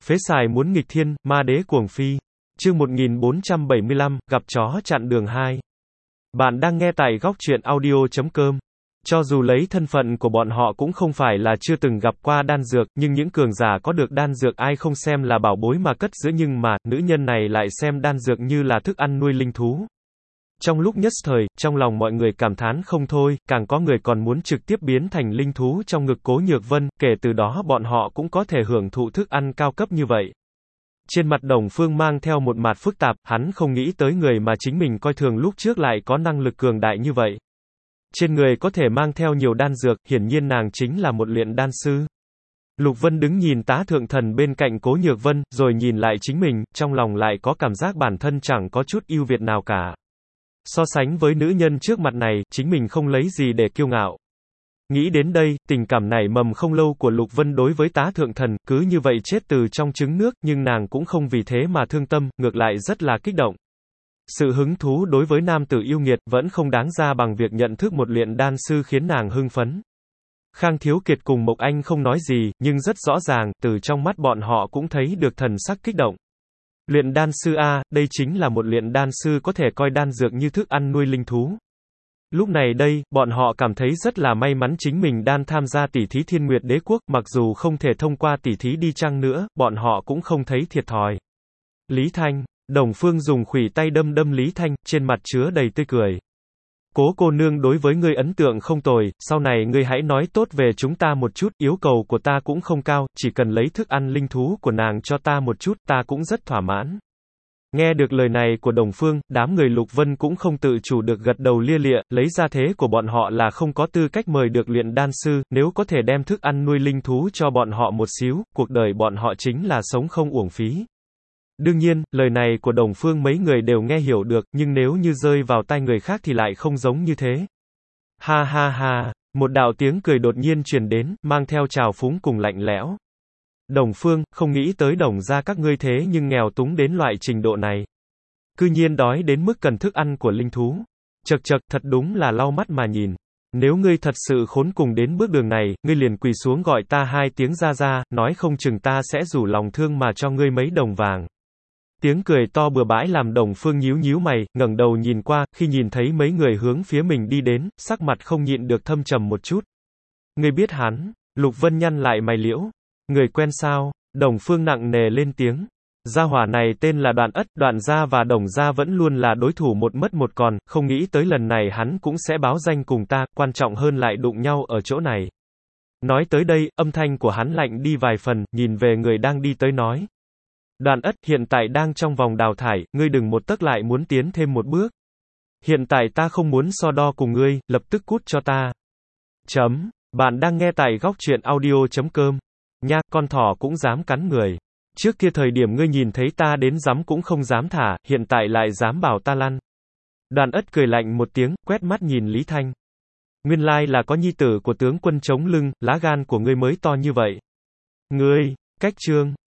Phế xài muốn nghịch thiên, ma đế cuồng phi. Chương 1475, gặp chó chặn đường 2. Bạn đang nghe tại góc truyện audio.com. Cho dù lấy thân phận của bọn họ cũng không phải là chưa từng gặp qua đan dược, nhưng những cường giả có được đan dược ai không xem là bảo bối mà cất giữ, nhưng mà, nữ nhân này lại xem đan dược như là thức ăn nuôi linh thú. Trong lúc nhất thời, trong lòng mọi người cảm thán không thôi, càng có người còn muốn trực tiếp biến thành linh thú trong ngực Cố Nhược Vân, kể từ đó bọn họ cũng có thể hưởng thụ thức ăn cao cấp như vậy. Trên mặt Đồng Phương mang theo một mặt phức tạp, hắn không nghĩ tới người mà chính mình coi thường lúc trước lại có năng lực cường đại như vậy. Trên người có thể mang theo nhiều đan dược, hiển nhiên nàng chính là một luyện đan sư. Lục Vân đứng nhìn Tá Thượng Thần bên cạnh Cố Nhược Vân, rồi nhìn lại chính mình, trong lòng lại có cảm giác bản thân chẳng có chút ưu việt nào cả. So sánh với nữ nhân trước mặt này, chính mình không lấy gì để kiêu ngạo. Nghĩ đến đây, tình cảm nảy mầm không lâu của Lục Vân đối với Tá Thượng Thần, cứ như vậy chết từ trong trứng nước, nhưng nàng cũng không vì thế mà thương tâm, ngược lại rất là kích động. Sự hứng thú đối với nam tử yêu nghiệt vẫn không đáng ra bằng việc nhận thức một luyện đan sư khiến nàng hưng phấn. Khang Thiếu Kiệt cùng Mộc Anh không nói gì, nhưng rất rõ ràng, từ trong mắt bọn họ cũng thấy được thần sắc kích động. Luyện đan sư A, đây chính là một luyện đan sư có thể coi đan dược như thức ăn nuôi linh thú. Lúc này đây, bọn họ cảm thấy rất là may mắn chính mình đang tham gia tỷ thí Thiên Nguyệt Đế Quốc, mặc dù không thể thông qua tỷ thí đi chăng nữa, bọn họ cũng không thấy thiệt thòi. Lý Thanh, Đồng Phương dùng khuỷu tay đâm Lý Thanh, trên mặt chứa đầy tươi cười. Cố cô nương đối với ngươi ấn tượng không tồi, sau này ngươi hãy nói tốt về chúng ta một chút, yêu cầu của ta cũng không cao, chỉ cần lấy thức ăn linh thú của nàng cho ta một chút, ta cũng rất thỏa mãn. Nghe được lời này của Đồng Phương, đám người Lục Vân cũng không tự chủ được gật đầu lia lịa, lấy ra thế của bọn họ là không có tư cách mời được luyện đan sư, nếu có thể đem thức ăn nuôi linh thú cho bọn họ một xíu, cuộc đời bọn họ chính là sống không uổng phí. Đương nhiên, lời này của Đồng Phương mấy người đều nghe hiểu được, nhưng nếu như rơi vào tai người khác thì lại không giống như thế. Ha ha ha, một đạo tiếng cười đột nhiên truyền đến, mang theo trào phúng cùng lạnh lẽo. Đồng Phương, không nghĩ tới Đồng gia các ngươi thế nhưng nghèo túng đến loại trình độ này. Cư nhiên đói đến mức cần thức ăn của linh thú. Chậc chậc, thật đúng là lau mắt mà nhìn. Nếu ngươi thật sự khốn cùng đến bước đường này, ngươi liền quỳ xuống gọi ta 2 tiếng ra ra, nói không chừng ta sẽ rủ lòng thương mà cho ngươi mấy đồng vàng. Tiếng cười to bừa bãi làm Đồng Phương nhíu nhíu mày, ngẩng đầu nhìn qua, khi nhìn thấy mấy người hướng phía mình đi đến, sắc mặt không nhịn được thâm trầm một chút. Ngươi biết hắn? Lục Vân nhăn lại mày liễu. Người quen sao? Đồng Phương nặng nề lên tiếng. Gia hỏa này tên là Đoạn Ất, Đoạn gia và Đồng gia vẫn luôn là đối thủ một mất một còn, không nghĩ tới lần này hắn cũng sẽ báo danh cùng ta, quan trọng hơn lại đụng nhau ở chỗ này. Nói tới đây, âm thanh của hắn lạnh đi vài phần, nhìn về người đang đi tới nói. Đoạn Ất, hiện tại đang trong vòng đào thải, ngươi đừng một tấc lại muốn tiến thêm một bước. Hiện tại ta không muốn so đo cùng ngươi, lập tức cút cho ta. Bạn đang nghe tại góc truyện audio.com. Nha, con thỏ cũng dám cắn người. Trước kia thời điểm ngươi nhìn thấy ta đến giấm cũng không dám thả, hiện tại lại dám bảo ta lăn. Đoạn Ất cười lạnh một tiếng, quét mắt nhìn Lý Thanh. Nguyên lai là có nhi tử của tướng quân chống lưng, lá gan của ngươi mới to như vậy. Ngươi, cách trương.